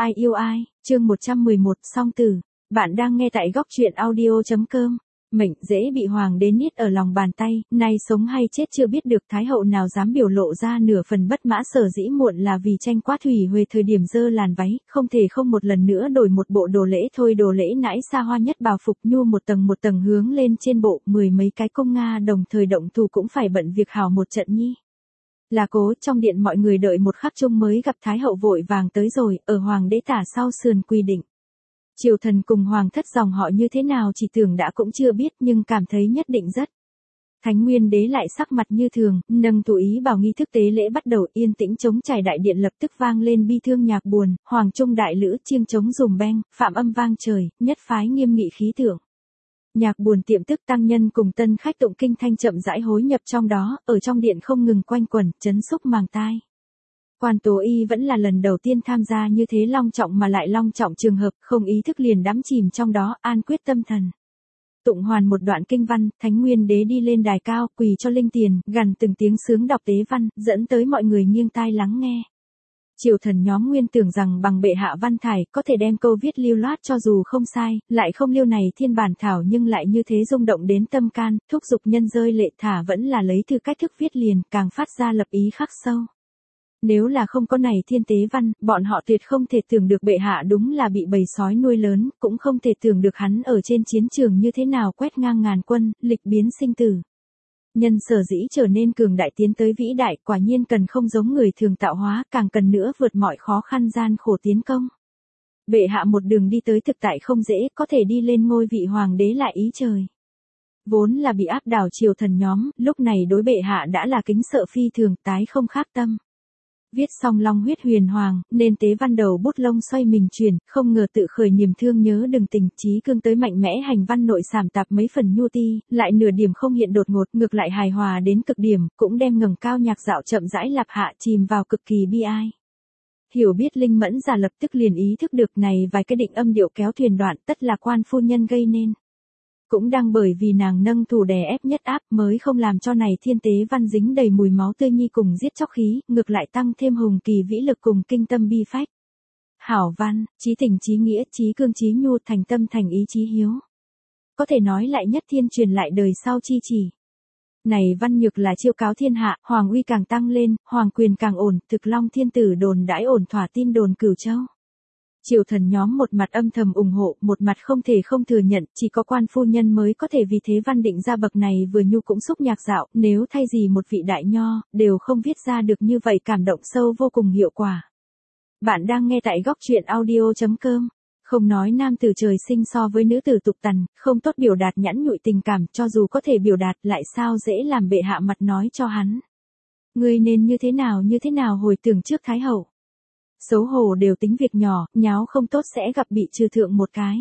Ai yêu ai, chương 111, song tử. Bạn đang nghe tại góc truyện audio.com. Mệnh dễ bị hoàng đế niết ở lòng bàn tay, nay sống hay chết chưa biết được, thái hậu nào dám biểu lộ ra nửa phần bất mã, sở dĩ muộn là vì tranh quá thủy huề thời điểm dơ làn váy, không thể không một lần nữa đổi một bộ đồ lễ thôi. Đồ lễ nãi xa hoa nhất bào phục nhu một tầng hướng lên trên bộ, mười mấy cái công Nga đồng thời động thủ cũng phải bận việc hào một trận nhi. Là cố, trong điện mọi người đợi một khắc chung mới gặp thái hậu vội vàng tới rồi, ở hoàng đế tả sau sườn quy định. Triều thần cùng hoàng thất dòng họ như thế nào chỉ tưởng đã cũng chưa biết, nhưng cảm thấy nhất định rất. Thánh Nguyên đế lại sắc mặt như thường, nâng tụ ý bảo nghi thức tế lễ bắt đầu. Yên tĩnh trống trải đại điện lập tức vang lên bi thương nhạc buồn, hoàng trung đại lữ chiêng trống dùm beng, phạm âm vang trời, nhất phái nghiêm nghị khí thượng. Nhạc buồn tiệm tức tăng nhân cùng tân khách tụng kinh thanh chậm rãi hối nhập trong đó, ở trong điện không ngừng quanh quẩn, chấn xúc màng tai. Quan Tố Y vẫn là lần đầu tiên tham gia như thế long trọng mà lại long trọng trường hợp, không ý thức liền đắm chìm trong đó, an quyết tâm thần. Tụng hoàn một đoạn kinh văn, Thánh Nguyên đế đi lên đài cao, quỳ cho linh tiền, gằn từng tiếng sướng đọc tế văn, dẫn tới mọi người nghiêng tai lắng nghe. Triều thần nhóm nguyên tưởng rằng bằng bệ hạ văn thải có thể đem câu viết lưu loát cho dù không sai, lại không lưu này thiên bản thảo nhưng lại như thế rung động đến tâm can, thúc giục nhân rơi lệ, thả vẫn là lấy thư cách thức viết liền, càng phát ra lập ý khắc sâu. Nếu là không có này thiên tế văn, bọn họ tuyệt không thể tưởng được bệ hạ đúng là bị bầy sói nuôi lớn, cũng không thể tưởng được hắn ở trên chiến trường như thế nào quét ngang ngàn quân, lịch biến sinh tử. Nhân sở dĩ trở nên cường đại tiến tới vĩ đại, quả nhiên cần không giống người thường tạo hóa, càng cần nữa vượt mọi khó khăn gian khổ tiến công. Bệ hạ một đường đi tới thực tại không dễ, có thể đi lên ngôi vị hoàng đế lại ý trời. Vốn là bị áp đảo triều thần nhóm, lúc này đối bệ hạ đã là kính sợ phi thường, tái không khác tâm. Viết xong long huyết huyền hoàng, nên tế văn đầu bút lông xoay mình chuyển, không ngờ tự khởi niềm thương nhớ đừng tình, trí cương tới mạnh mẽ hành văn nội sảm tạp mấy phần nhu ti, lại nửa điểm không hiện đột ngột, ngược lại hài hòa đến cực điểm, cũng đem ngẩng cao nhạc dạo chậm rãi lặp hạ chìm vào cực kỳ bi ai. Hiểu biết linh mẫn giả lập tức liền ý thức được này vài cái định âm điệu kéo thuyền đoạn tất là quan phu nhân gây nên. Cũng đang bởi vì nàng nâng thủ đè ép nhất áp mới không làm cho này thiên tế văn dính đầy mùi máu tươi nhi cùng giết chóc khí, ngược lại tăng thêm hùng kỳ vĩ lực cùng kinh tâm bi phách. Hảo văn, chí tình chí nghĩa, chí cương chí nhu, thành tâm thành ý chí hiếu. Có thể nói lại nhất thiên truyền lại đời sau chi chỉ. Này văn nhược là chiêu cáo thiên hạ, hoàng uy càng tăng lên, hoàng quyền càng ổn, thực long thiên tử đồn đãi ổn thỏa tin đồn Cửu Châu. Triều thần nhóm một mặt âm thầm ủng hộ, một mặt không thể không thừa nhận, chỉ có quan phu nhân mới có thể vì thế văn định ra bậc này vừa nhu cũng xúc nhạc dạo, nếu thay gì một vị đại nho, đều không viết ra được như vậy cảm động sâu vô cùng hiệu quả. Bạn đang nghe tại góc truyện audio.com. Không nói nam tử trời sinh so với nữ tử tục tằn, không tốt biểu đạt nhẵn nhụi tình cảm, cho dù có thể biểu đạt lại sao dễ làm bệ hạ mặt nói cho hắn. Ngươi nên như thế nào hồi tưởng trước thái hậu. Xấu hổ đều tính việc nhỏ, nháo không tốt sẽ gặp bị trừ thượng một cái.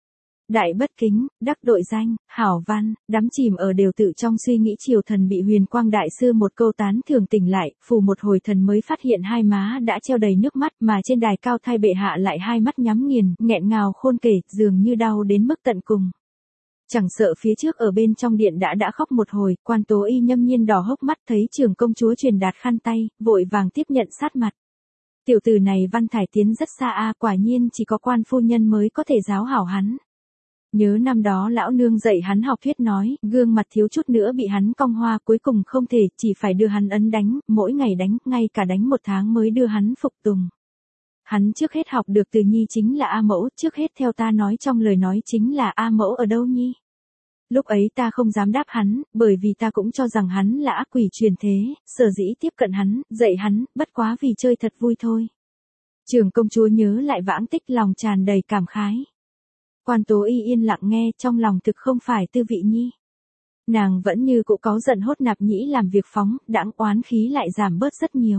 Đại bất kính, đắc đội danh, hảo văn, đắm chìm ở đều tự trong suy nghĩ triều thần bị Huyền Quang đại sư một câu tán thưởng tỉnh lại, phù một hồi thần mới phát hiện hai má đã treo đầy nước mắt mà trên đài cao thay bệ hạ lại hai mắt nhắm nghiền, nghẹn ngào khôn kể, dường như đau đến mức tận cùng. Chẳng sợ phía trước ở bên trong điện đã khóc một hồi, Quan Tố Y nhâm nhiên đỏ hốc mắt thấy trưởng công chúa truyền đạt khăn tay, vội vàng tiếp nhận sát mặt. Tiểu tử này văn thải tiến rất xa a, quả nhiên chỉ có quan phu nhân mới có thể giáo hảo hắn. Nhớ năm đó lão nương dạy hắn học thuyết nói, gương mặt thiếu chút nữa bị hắn cong hoa, cuối cùng không thể, chỉ phải đưa hắn ấn đánh, mỗi ngày đánh, ngay cả đánh một tháng mới đưa hắn phục tùng. Hắn trước hết học được từ nhi chính là A mẫu, trước hết theo ta nói trong lời nói chính là A mẫu ở đâu nhi. Lúc ấy ta không dám đáp hắn, bởi vì ta cũng cho rằng hắn là ác quỷ truyền thế, sở dĩ tiếp cận hắn, dạy hắn, bất quá vì chơi thật vui thôi. Trưởng công chúa nhớ lại vãng tích lòng tràn đầy cảm khái. Quan Tố Y yên lặng nghe, trong lòng thực không phải tư vị nhi. Nàng vẫn như cũ cáu giận hốt nạp nhĩ làm việc phóng, đãng oán khí lại giảm bớt rất nhiều.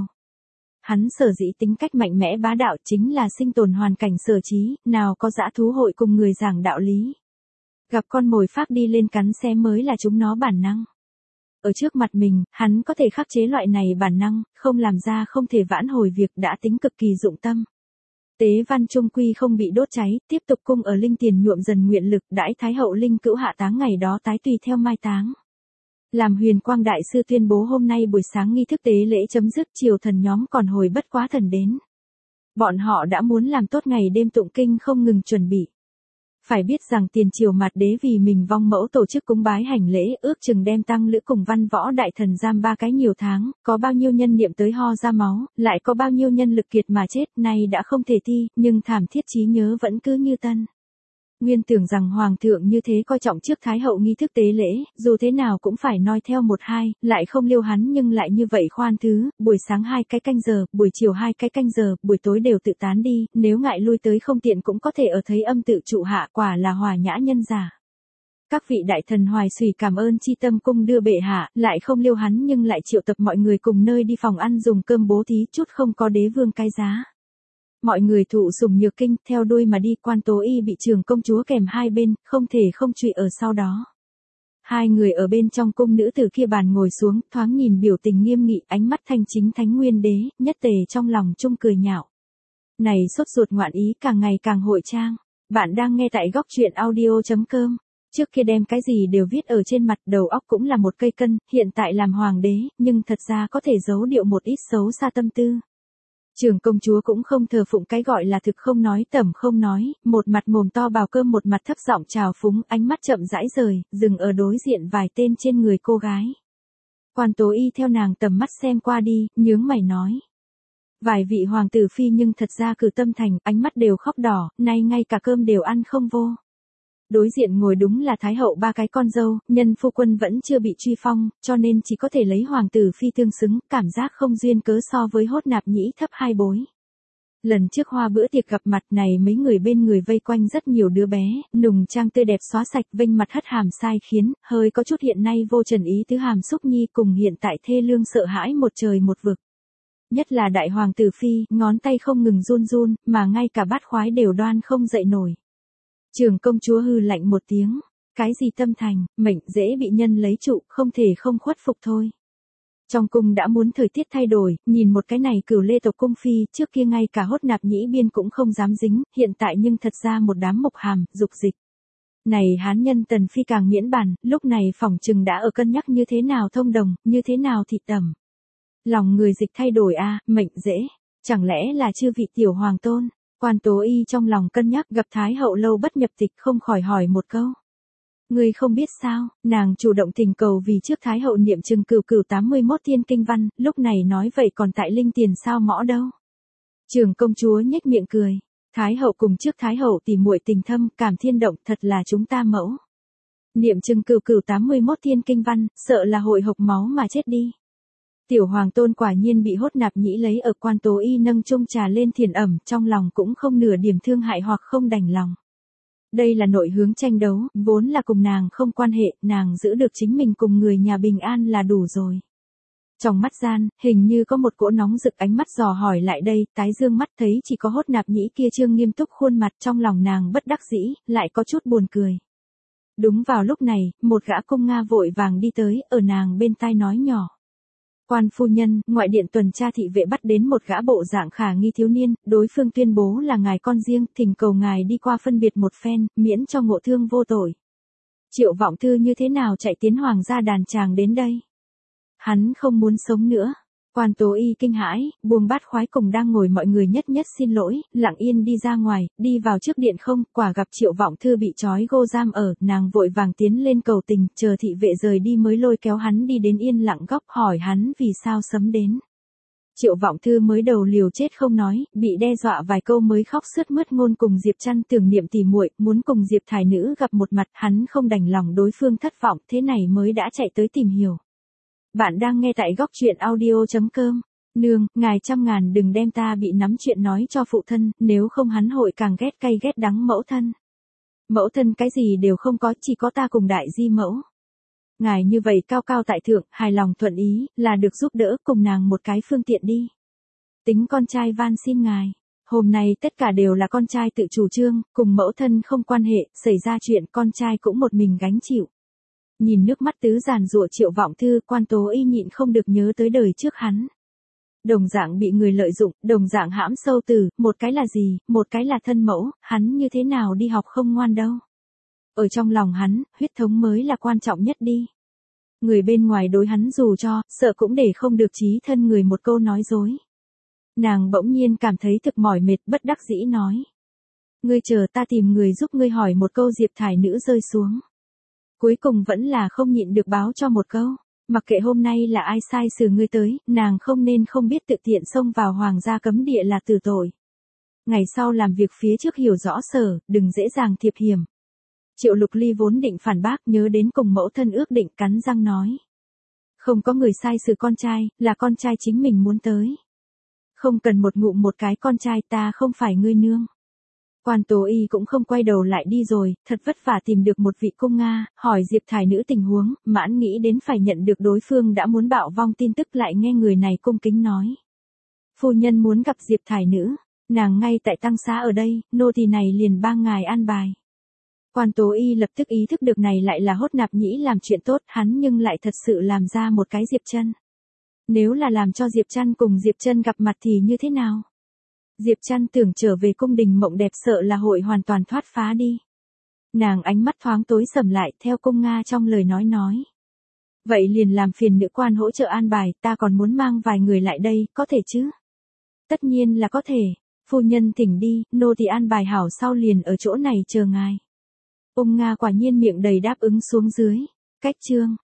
Hắn sở dĩ tính cách mạnh mẽ bá đạo chính là sinh tồn hoàn cảnh sở trí, nào có dã thú hội cùng người giảng đạo lý. Gặp con mồi phác đi lên cắn xé mới là chúng nó bản năng. Ở trước mặt mình, hắn có thể khắc chế loại này bản năng, không làm ra không thể vãn hồi việc đã tính cực kỳ dụng tâm. Tế văn trung quy không bị đốt cháy, tiếp tục cung ở linh tiền nhuộm dần nguyện lực, đãi thái hậu linh cữu hạ táng ngày đó tái tùy theo mai táng. Làm Huyền Quang đại sư tuyên bố hôm nay buổi sáng nghi thức tế lễ chấm dứt, triều thần nhóm còn hồi bất quá thần đến. Bọn họ đã muốn làm tốt ngày đêm tụng kinh không ngừng chuẩn bị. Phải biết rằng tiền triều Mạt Đế vì mình vong mẫu tổ chức cúng bái hành lễ, ước chừng đem tăng lữ cùng văn võ đại thần giam 3 cái nhiều tháng, có bao nhiêu nhân niệm tới ho ra máu, lại có bao nhiêu nhân lực kiệt mà chết, nay đã không thể thi, nhưng thảm thiết trí nhớ vẫn cứ như tân. Nguyên tưởng rằng hoàng thượng như thế coi trọng trước thái hậu nghi thức tế lễ, dù thế nào cũng phải noi theo 1-2, lại không liêu hắn nhưng lại như vậy khoan thứ, buổi sáng 2 cái canh giờ, buổi chiều 2 cái canh giờ, buổi tối đều tự tán đi, nếu ngại lui tới không tiện cũng có thể ở thấy âm tự trụ hạ, quả là hòa nhã nhân giả. Các vị đại thần hoài xùy cảm ơn chi tâm cung đưa bệ hạ, lại không liêu hắn nhưng lại triệu tập mọi người cùng nơi đi phòng ăn dùng cơm bố thí chút không có đế vương cái giá. Mọi người thụ sủng nhược kinh, theo đuôi mà đi, Quan Tố Y bị trưởng công chúa kèm hai bên, không thể không trụy ở sau đó. Hai người ở bên trong cung nữ từ kia bàn ngồi xuống, thoáng nhìn biểu tình nghiêm nghị, ánh mắt thanh chính thánh nguyên đế, nhất tề trong lòng chung cười nhạo. Này sốt ruột ngoạn ý càng ngày càng hội trang. Bạn đang nghe tại góc truyện audio.com. Trước kia đem cái gì đều viết ở trên mặt, đầu óc cũng là một cây cân, hiện tại làm hoàng đế, nhưng thật ra có thể giấu điệu một ít xấu xa tâm tư. Trưởng công chúa cũng không thờ phụng cái gọi là thực không nói tẩm không nói, một mặt mồm to bào cơm một mặt thấp giọng trào phúng, ánh mắt chậm rãi rời, dừng ở đối diện vài tên trên người cô gái. Quan Tố Y theo nàng tầm mắt xem qua đi, nhướng mày nói. Vài vị hoàng tử phi nhưng thật ra cử tâm thành, ánh mắt đều khóc đỏ, nay ngay cả cơm đều ăn không vô. Đối diện ngồi đúng là thái hậu 3 cái con dâu, nhân phu quân vẫn chưa bị truy phong, cho nên chỉ có thể lấy hoàng tử phi tương xứng, cảm giác không duyên cớ so với Hốt Nạp Nhĩ thấp 2 bối. Lần trước hoa bữa tiệc gặp mặt này mấy người bên người vây quanh rất nhiều đứa bé, nùng trang tươi đẹp xóa sạch vênh mặt hất hàm sai khiến, hơi có chút hiện nay vô trần ý tứ hàm xúc nhi cùng hiện tại thê lương sợ hãi một trời một vực. Nhất là đại hoàng tử phi, ngón tay không ngừng run run, mà ngay cả bát khoái đều đoan không dậy nổi. Trưởng công chúa hừ lạnh một tiếng, cái gì tâm thành, mệnh dễ bị nhân lấy trụ, không thể không khuất phục thôi. Trong cung đã muốn thời tiết thay đổi, nhìn một cái này Cửu Lê tộc cung phi, trước kia ngay cả Hốt Nạp Nhĩ biên cũng không dám dính, hiện tại nhưng thật ra một đám mộc hàm, dục dịch. Này hán nhân Tần phi càng miễn bàn, lúc này phỏng chừng đã ở cân nhắc như thế nào thông đồng, như thế nào thị tẩm. Lòng người dịch thay đổi a, mệnh dễ, chẳng lẽ là chư vị tiểu hoàng tôn? Quan Tố Y trong lòng cân nhắc, gặp thái hậu lâu bất nhập tịch không khỏi hỏi một câu. Ngươi không biết sao, nàng chủ động tình cầu vì trước thái hậu niệm chừng cửu 81 thiên kinh văn, lúc này nói vậy còn tại linh tiền sao mõ đâu. Trưởng công chúa nhếch miệng cười, thái hậu cùng trước thái hậu tỉ muội tình thâm, cảm thiên động, thật là chúng ta mẫu. Niệm chừng cửu 81 thiên kinh văn, sợ là hội hộc máu mà chết đi. Tiểu hoàng tôn quả nhiên bị Hốt Nạp Nhĩ lấy ở. Quan Tố Y nâng chung trà lên thiền ẩm, trong lòng cũng không nửa điểm thương hại hoặc không đành lòng. Đây là nội hướng tranh đấu, vốn là cùng nàng không quan hệ, nàng giữ được chính mình cùng người nhà bình an là đủ rồi. Trong mắt gian, hình như có một cỗ nóng rực, ánh mắt dò hỏi lại đây, tái dương mắt thấy chỉ có Hốt Nạp Nhĩ kia trương nghiêm túc khuôn mặt, trong lòng nàng bất đắc dĩ, lại có chút buồn cười. Đúng vào lúc này, một gã cung Nga vội vàng đi tới, ở nàng bên tai nói nhỏ. Quan phu nhân, ngoại điện tuần tra thị vệ bắt đến một gã bộ dạng khả nghi thiếu niên, đối phương tuyên bố là ngài con riêng, thỉnh cầu ngài đi qua phân biệt một phen, miễn cho ngộ thương vô tội. Triệu Vọng Thư như thế nào chạy tiến hoàng gia đàn tràng đến đây? Hắn không muốn sống nữa. Quan Tố Y kinh hãi, buông bát khoái cùng đang ngồi mọi người nhất nhất xin lỗi, lặng yên đi ra ngoài, đi vào trước điện không, quả gặp Triệu Vọng Thư bị trói gô giam ở, nàng vội vàng tiến lên cầu tình, chờ thị vệ rời đi mới lôi kéo hắn đi đến yên lặng góc hỏi hắn vì sao sớm đến. Triệu Vọng Thư mới đầu liều chết không nói, bị đe dọa vài câu mới khóc sướt mướt ngôn cùng Diệp Trăn tưởng niệm tỉ muội, muốn cùng Diệp Thái nữ gặp một mặt, hắn không đành lòng đối phương thất vọng, thế này mới đã chạy tới tìm hiểu. Bạn đang nghe tại góc truyện audio.com. Nương, ngài trăm ngàn đừng đem ta bị nắm chuyện nói cho phụ thân, nếu không hắn hội càng ghét cay ghét đắng mẫu thân. Mẫu thân cái gì đều không có, chỉ có ta cùng đại di mẫu. Ngài như vậy cao cao tại thượng, hài lòng thuận ý, là được giúp đỡ cùng nàng một cái phương tiện đi. Tính con trai van xin ngài. Hôm nay tất cả đều là con trai tự chủ trương, cùng mẫu thân không quan hệ, xảy ra chuyện con trai cũng một mình gánh chịu. Nhìn nước mắt tứ giàn giụa Triệu Vọng Thư, Quan Tố Y nhịn không được nhớ tới đời trước hắn. Đồng dạng bị người lợi dụng, đồng dạng hãm sâu tử, một cái là gì, một cái là thân mẫu, hắn như thế nào đi học không ngoan đâu. Ở trong lòng hắn, huyết thống mới là quan trọng nhất đi. Người bên ngoài đối hắn dù cho, sợ cũng để không được chí thân người một câu nói dối. Nàng bỗng nhiên cảm thấy thực mỏi mệt, bất đắc dĩ nói. Ngươi chờ ta tìm người giúp ngươi hỏi một câu. Diệp Thải Nữ rơi xuống. Cuối cùng vẫn là không nhịn được báo cho một câu. Mặc kệ hôm nay là ai sai xử ngươi tới, nàng không nên không biết tự tiện xông vào hoàng gia cấm địa là tử tội. Ngày sau làm việc phía trước hiểu rõ sở, đừng dễ dàng thiệp hiểm. Triệu Lục Ly vốn định phản bác, nhớ đến cùng mẫu thân ước định, cắn răng nói. Không có người sai xử con trai, là con trai chính mình muốn tới. Không cần một ngụm một cái con trai, ta không phải ngươi nương. Quan Tố Y cũng không quay đầu lại đi rồi, thật vất vả tìm được một vị cung Nga, hỏi Diệp Thải Nữ tình huống, mãn nghĩ đến phải nhận được đối phương đã muốn bạo vong tin tức, lại nghe người này cung kính nói. Phu nhân muốn gặp Diệp Thải Nữ, nàng ngay tại tăng xá ở đây, nô tỳ này liền 3 ngài an bài. Quan Tố Y lập tức ý thức được này lại là Hốt Nạp Nhĩ làm chuyện tốt, hắn nhưng lại thật sự làm ra một cái Diệp Trân. Nếu là làm cho Diệp Trân cùng Diệp Trân gặp mặt thì như thế nào? Diệp Trân tưởng trở về cung đình mộng đẹp sợ là hội hoàn toàn thoát phá đi. Nàng ánh mắt thoáng tối sầm lại, theo cung Nga trong lời nói. Vậy liền làm phiền nữ quan hỗ trợ an bài, ta còn muốn mang vài người lại đây, có thể chứ? Tất nhiên là có thể, phu nhân thỉnh đi, nô tỳ an bài hảo sau liền ở chỗ này chờ ngài. Ông Nga quả nhiên miệng đầy đáp ứng xuống dưới. Cách chương